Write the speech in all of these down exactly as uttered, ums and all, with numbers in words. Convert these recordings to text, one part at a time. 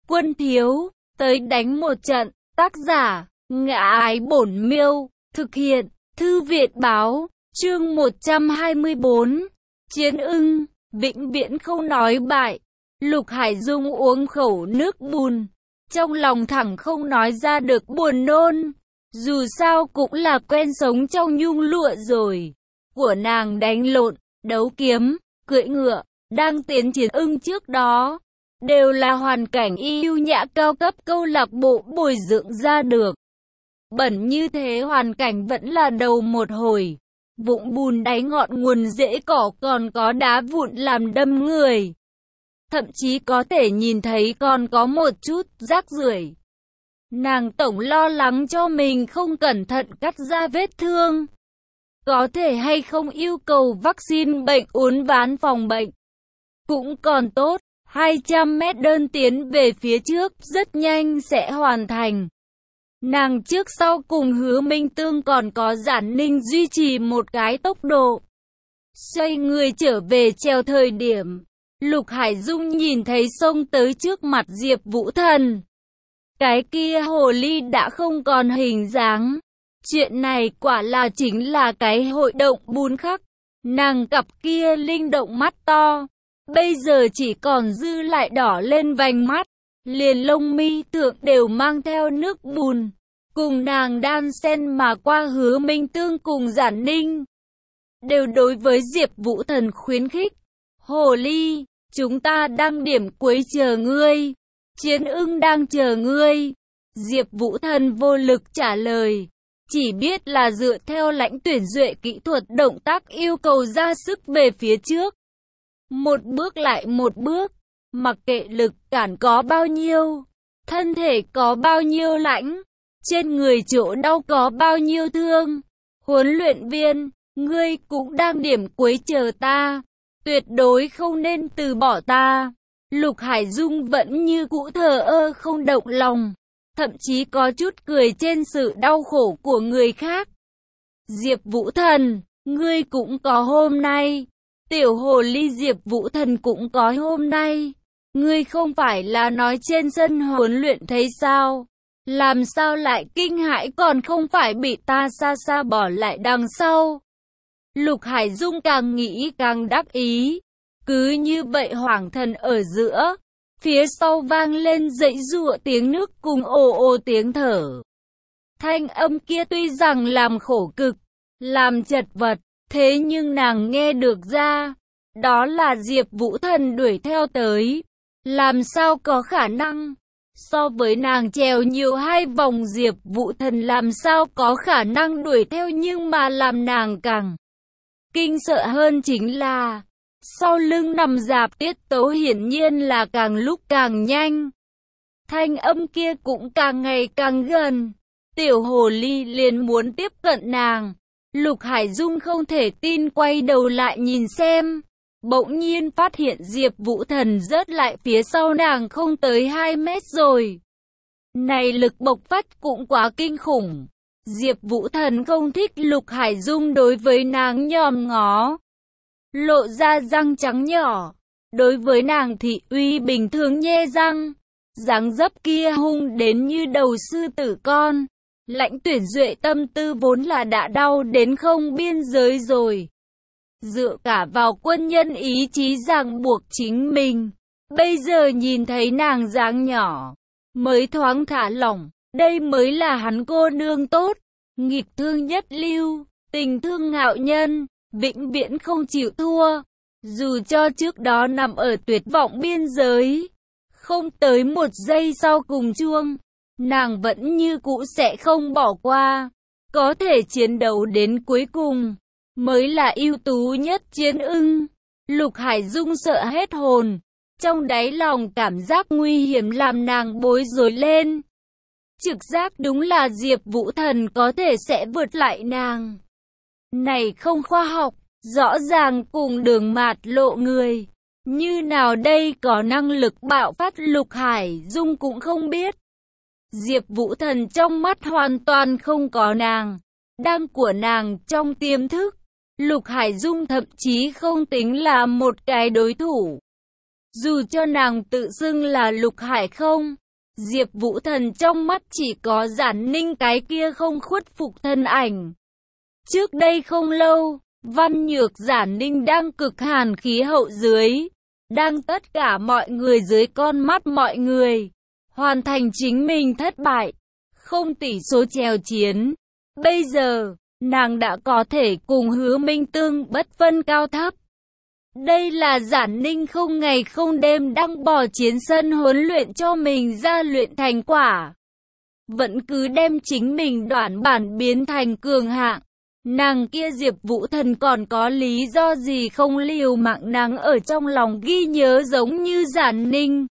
Quân thiếu, tới đánh một trận. Tác giả, Ngã Ái Bổn Miêu. Thực hiện, Thư viện báo. Chương một trăm hai mươi bốn. Chiến ưng, vĩnh viễn không nói bại. Lục Hải Dung uống khẩu nước bùn. Trong lòng thẳng không nói ra được buồn nôn. Dù sao cũng là quen sống trong nhung lụa rồi. Của nàng đánh lộn, đấu kiếm, cưỡi ngựa, đang tiến chiến ưng trước đó. Đều là hoàn cảnh yêu nhã cao cấp câu lạc bộ bồi dưỡng ra được. Bẩn như thế hoàn cảnh vẫn là đầu một hồi. Vũng bùn đáy ngọn nguồn rễ cỏ còn có đá vụn làm đâm người. Thậm chí có thể nhìn thấy còn có một chút rác rưởi. Nàng tổng lo lắng cho mình không cẩn thận cắt ra vết thương. Có thể hay không yêu cầu vaccine bệnh uốn ván phòng bệnh. Cũng còn tốt, hai trăm mét đơn tiến về phía trước rất nhanh sẽ hoàn thành. Nàng trước sau cùng Hứa Minh Tương còn có Giản Ninh duy trì một cái tốc độ. Xoay người trở về treo thời điểm, Lục Hải Dung nhìn thấy xông tới trước mặt Diệp Vũ Thần. Cái kia hồ ly đã không còn hình dáng. Chuyện này quả là chính là cái hội động bùn khắc. Nàng cặp kia linh động mắt to, bây giờ chỉ còn dư lại đỏ lên vành mắt, liền lông mi thượng đều mang theo nước bùn. Cùng nàng đan xen mà qua Hứa Minh Tương cùng Giản Ninh. Đều đối với Diệp Vũ Thần khuyến khích. Hồ ly, chúng ta đang điểm cuối chờ ngươi. Chiến ưng đang chờ ngươi. Diệp Vũ Thần vô lực trả lời. Chỉ biết là dựa theo lãnh tuyển duệ kỹ thuật động tác yêu cầu ra sức về phía trước. Một bước lại một bước. Mặc kệ lực cản có bao nhiêu. Thân thể có bao nhiêu lãnh. Trên người chỗ đau có bao nhiêu thương. Huấn luyện viên, ngươi cũng đang điểm cuối chờ ta. Tuyệt đối không nên từ bỏ ta. Lục Hải Dung vẫn như cũ thờ ơ không động lòng. Thậm chí có chút cười trên sự đau khổ của người khác. Diệp Vũ Thần, ngươi cũng có hôm nay. Tiểu hồ ly Diệp Vũ Thần cũng có hôm nay. Ngươi không phải là nói trên sân huấn luyện thấy sao? Làm sao lại kinh hãi còn không phải bị ta xa xa bỏ lại đằng sau? Lục Hải Dung càng nghĩ càng đắc ý. Cứ như vậy Hoàng Thần ở giữa. Phía sau vang lên dãy giụa tiếng nước cùng ồ ồ tiếng thở. Thanh âm kia tuy rằng làm khổ cực, làm chật vật, thế nhưng nàng nghe được ra. Đó là Diệp Vũ Thần đuổi theo tới. Làm sao có khả năng? So với nàng trèo nhiều hai vòng Diệp Vũ Thần làm sao có khả năng đuổi theo, nhưng mà làm nàng càng kinh sợ hơn chính là sau lưng nằm rạp tiết tấu hiển nhiên là càng lúc càng nhanh. Thanh âm kia cũng càng ngày càng gần. Tiểu hồ ly liền muốn tiếp cận nàng. Lục Hải Dung không thể tin quay đầu lại nhìn xem. Bỗng nhiên phát hiện Diệp Vũ Thần rớt lại phía sau nàng không tới hai mét rồi. Này lực bộc phát cũng quá kinh khủng. Diệp Vũ Thần không thích Lục Hải Dung đối với nàng nhòm ngó. Lộ ra răng trắng nhỏ. Đối với nàng thị uy bình thường nhe răng. Dáng dấp kia hung đến như đầu sư tử con. Lãnh tuyển duệ tâm tư vốn là đã đau đến không biên giới rồi. Dựa cả vào quân nhân ý chí ràng buộc chính mình. Bây giờ nhìn thấy nàng dáng nhỏ, mới thoáng thả lỏng. Đây mới là hắn cô nương tốt. Nghịch thương nhất lưu, tình thương ngạo nhân, vĩnh viễn không chịu thua. Dù cho trước đó nằm ở tuyệt vọng biên giới, không tới một giây sau cùng chuông, nàng vẫn như cũ sẽ không bỏ qua. Có thể chiến đấu đến cuối cùng mới là ưu tú nhất chiến ưng. Lục Hải Dung sợ hết hồn. Trong đáy lòng cảm giác nguy hiểm làm nàng bối rối lên. Trực giác đúng là Diệp Vũ Thần có thể sẽ vượt lại nàng. Này không khoa học, rõ ràng cùng Đường Mạt Lộ người. Như nào đây có năng lực bạo phát Lục Hải Dung cũng không biết. Diệp Vũ Thần trong mắt hoàn toàn không có nàng. Đang của nàng trong tiềm thức. Lục Hải Dung thậm chí không tính là một cái đối thủ. Dù cho nàng tự xưng là Lục Hải không, Diệp Vũ Thần trong mắt chỉ có Giản Ninh cái kia không khuất phục thân ảnh. Trước đây không lâu, Văn Nhược Giản Ninh đang cực hàn khí hậu dưới, đang tất cả mọi người dưới con mắt mọi người, hoàn thành chính mình thất bại, không tỷ số chèo chiến. Bây giờ, nàng đã có thể cùng Hứa Minh Tương bất phân cao thấp. Đây là Giản Ninh không ngày không đêm đang bỏ chiến sân huấn luyện cho mình ra luyện thành quả. Vẫn cứ đem chính mình đoạn bản biến thành cường hạng. Nàng kia Diệp Vũ Thần còn có lý do gì không liều mạng nàng ở trong lòng ghi nhớ giống như Giản Ninh.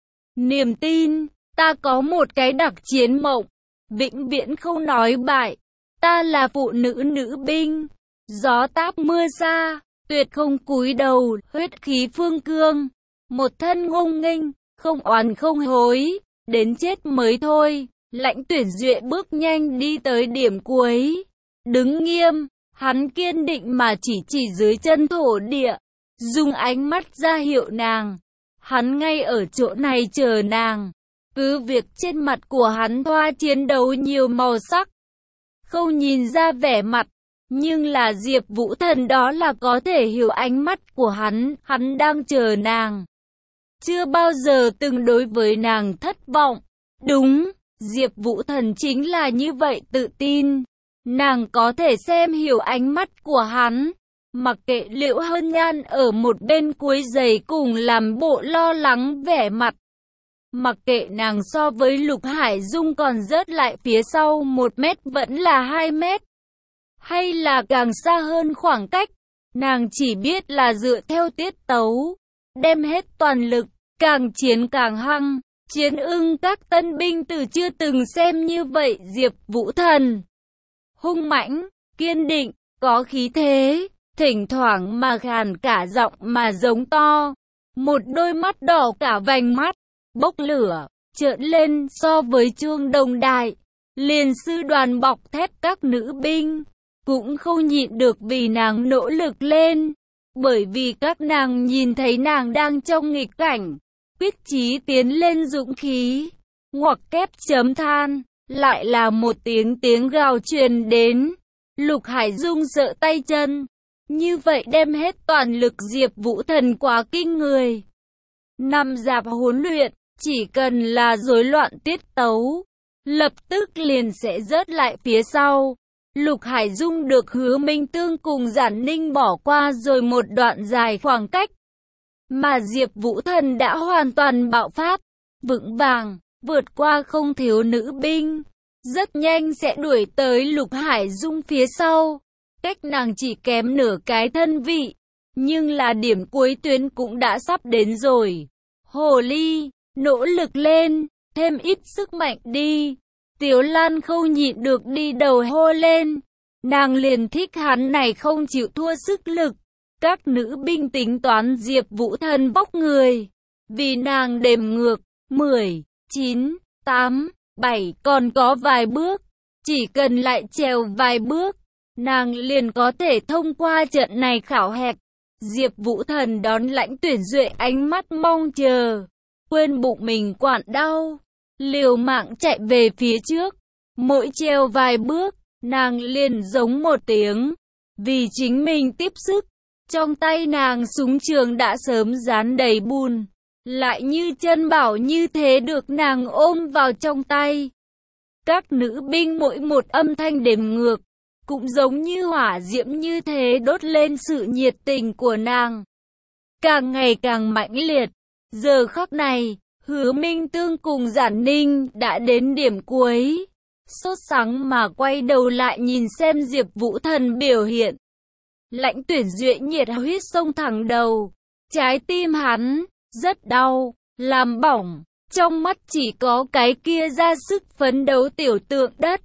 Niềm tin, ta có một cái đặc chiến mộng, vĩnh viễn không nói bại. Ta là phụ nữ nữ binh, gió táp mưa xa, tuyệt không cúi đầu, huyết khí phương cương, một thân ngông nghênh, không oán không hối, đến chết mới thôi. Lãnh Tuyển Duệ bước nhanh đi tới điểm cuối, đứng nghiêm, hắn kiên định mà chỉ chỉ dưới chân thổ địa, dùng ánh mắt ra hiệu nàng, hắn ngay ở chỗ này chờ nàng. Cứ việc trên mặt của hắn thoa chiến đấu nhiều màu sắc, không nhìn ra vẻ mặt, nhưng là Diệp Vũ Thần đó là có thể hiểu ánh mắt của hắn, hắn đang chờ nàng. Chưa bao giờ từng đối với nàng thất vọng. Đúng, Diệp Vũ Thần chính là như vậy tự tin. Nàng có thể xem hiểu ánh mắt của hắn. Mặc kệ Liễu Hân Nhan ở một bên cuối giày cùng làm bộ lo lắng vẻ mặt. Mặc kệ nàng so với Lục Hải Dung còn rớt lại phía sau một mét vẫn là hai mét. Hay là càng xa hơn khoảng cách, nàng chỉ biết là dựa theo tiết tấu, đem hết toàn lực, càng chiến càng hăng. Chiến ưng các tân binh từ chưa từng xem như vậy Diệp Vũ Thần. Hung mãnh, kiên định, có khí thế, thỉnh thoảng mà gàn cả giọng mà giống to. Một đôi mắt đỏ cả vành mắt, bốc lửa, trợn lên so với chuông đồng đại. Liền sư đoàn bọc thép các nữ binh, cũng không nhịn được vì nàng nỗ lực lên. Bởi vì các nàng nhìn thấy nàng đang trong nghịch cảnh, quyết chí tiến lên dũng khí. Ngoặc kép chấm than, lại là một tiếng tiếng gào truyền đến. Lục Hải Dung sợ tay chân. Như vậy đem hết toàn lực Diệp Vũ Thần quá kinh người. Năm dạp huấn luyện, chỉ cần là rối loạn tiết tấu, lập tức liền sẽ rớt lại phía sau. Lục Hải Dung được Hứa Minh Tương cùng Giản Ninh bỏ qua rồi một đoạn dài khoảng cách. Mà Diệp Vũ Thần đã hoàn toàn bạo phát, vững vàng, vượt qua không thiếu nữ binh. Rất nhanh sẽ đuổi tới Lục Hải Dung phía sau. Cách nàng chỉ kém nửa cái thân vị. Nhưng là điểm cuối tuyến cũng đã sắp đến rồi. Hồ ly, nỗ lực lên, thêm ít sức mạnh đi. Tiếu Lan không nhịn được đi đầu hô lên. Nàng liền thích hắn này không chịu thua sức lực. Các nữ binh tính toán Diệp Vũ Thần bóc người. Vì nàng đếm ngược, mười, chín, tám, bảy còn có vài bước. Chỉ cần lại trèo vài bước, nàng liền có thể thông qua trận này khảo hạch. Diệp Vũ Thần đón Lãnh Tuyển Duệ ánh mắt mong chờ. Quên bụng mình quặn đau, liều mạng chạy về phía trước. Mỗi trèo vài bước, nàng liền giống một tiếng. Vì chính mình tiếp sức. Trong tay nàng súng trường đã sớm dán đầy bùn, lại như chân bảo như thế được nàng ôm vào trong tay. Các nữ binh mỗi một âm thanh đếm ngược, cũng giống như hỏa diễm như thế đốt lên sự nhiệt tình của nàng. Càng ngày càng mãnh liệt, giờ khắc này, Hứa Minh Tương cùng Giản Ninh đã đến điểm cuối. Sốt sắng mà quay đầu lại nhìn xem Diệp Vũ Thần biểu hiện. Lãnh Tuyển Duệ nhiệt huyết xông thẳng đầu, trái tim hắn rất đau, làm bỏng, trong mắt chỉ có cái kia ra sức phấn đấu tiểu tượng đất.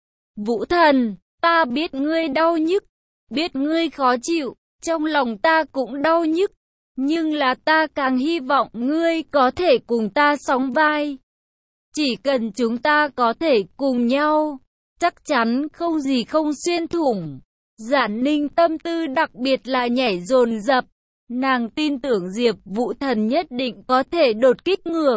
Vũ Thần, ta biết ngươi đau nhức, biết ngươi khó chịu, trong lòng ta cũng đau nhức, nhưng là ta càng hy vọng ngươi có thể cùng ta sóng vai. Chỉ cần chúng ta có thể cùng nhau, chắc chắn không gì không xuyên thủng. Giản Ninh tâm tư đặc biệt là nhảy dồn dập, Nàng tin tưởng Diệp Vũ Thần nhất định có thể đột kích ngược,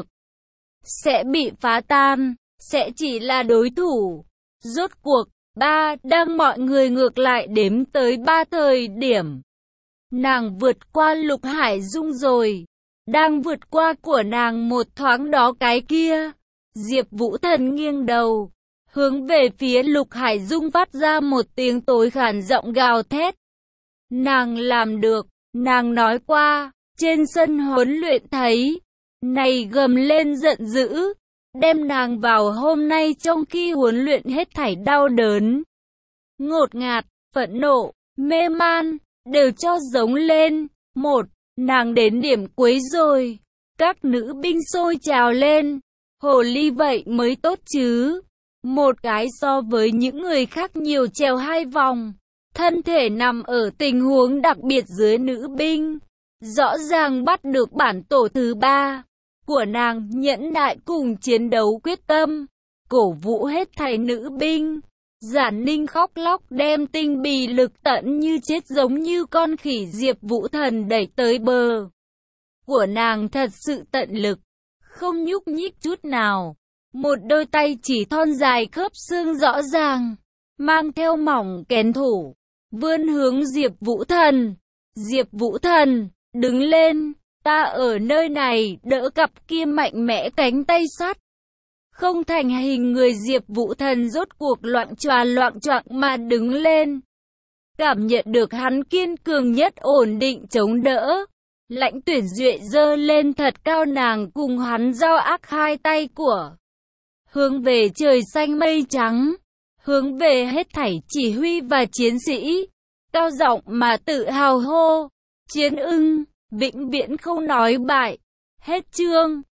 sẽ bị phá tan, sẽ chỉ là đối thủ. Rốt cuộc, ba, đang mọi người ngược lại đếm tới ba thời điểm. Nàng vượt qua Lục Hải Dung rồi. Đang vượt qua của nàng một thoáng đó cái kia. Diệp Vũ Thần nghiêng đầu, hướng về phía Lục Hải Dung phát ra một tiếng tối khàn giọng gào thét. Nàng làm được, nàng nói qua, trên sân huấn luyện thấy. Này gầm lên giận dữ, đem nàng vào hôm nay trong khi huấn luyện hết thảy đau đớn, ngột ngạt, phẫn nộ, mê man, đều cho giống lên. Một, nàng đến điểm cuối rồi. Các nữ binh sôi trào lên. Hồ ly vậy mới tốt chứ. Một cái so với những người khác nhiều trèo hai vòng. Thân thể nằm ở tình huống đặc biệt dưới nữ binh. Rõ ràng bắt được bản tổ thứ ba của nàng, nhẫn nại cùng chiến đấu quyết tâm, cổ vũ hết thảy nữ binh. Giản Ninh khóc lóc đem tinh bì lực tận như chết giống như con khỉ Diệp Vũ Thần đẩy tới bờ của nàng, thật sự tận lực, không nhúc nhích chút nào. Một đôi tay chỉ thon dài khớp xương rõ ràng, mang theo mỏng kén thủ, vươn hướng Diệp Vũ Thần. Diệp Vũ Thần, đứng lên, ta ở nơi này, đỡ cặp kia mạnh mẽ cánh tay sắt. Không thành hình người Diệp Vũ Thần rốt cuộc loạng choạng loạng choạng mà đứng lên. Cảm nhận được hắn kiên cường nhất ổn định chống đỡ. Lãnh Tuyển Duệ giơ lên thật cao nàng cùng hắn giao ác hai tay của. Hướng về trời xanh mây trắng. Hướng về hết thảy chỉ huy và chiến sĩ. Cao giọng mà tự hào hô. Chiến ưng, vĩnh viễn không nói bại. Hết chương.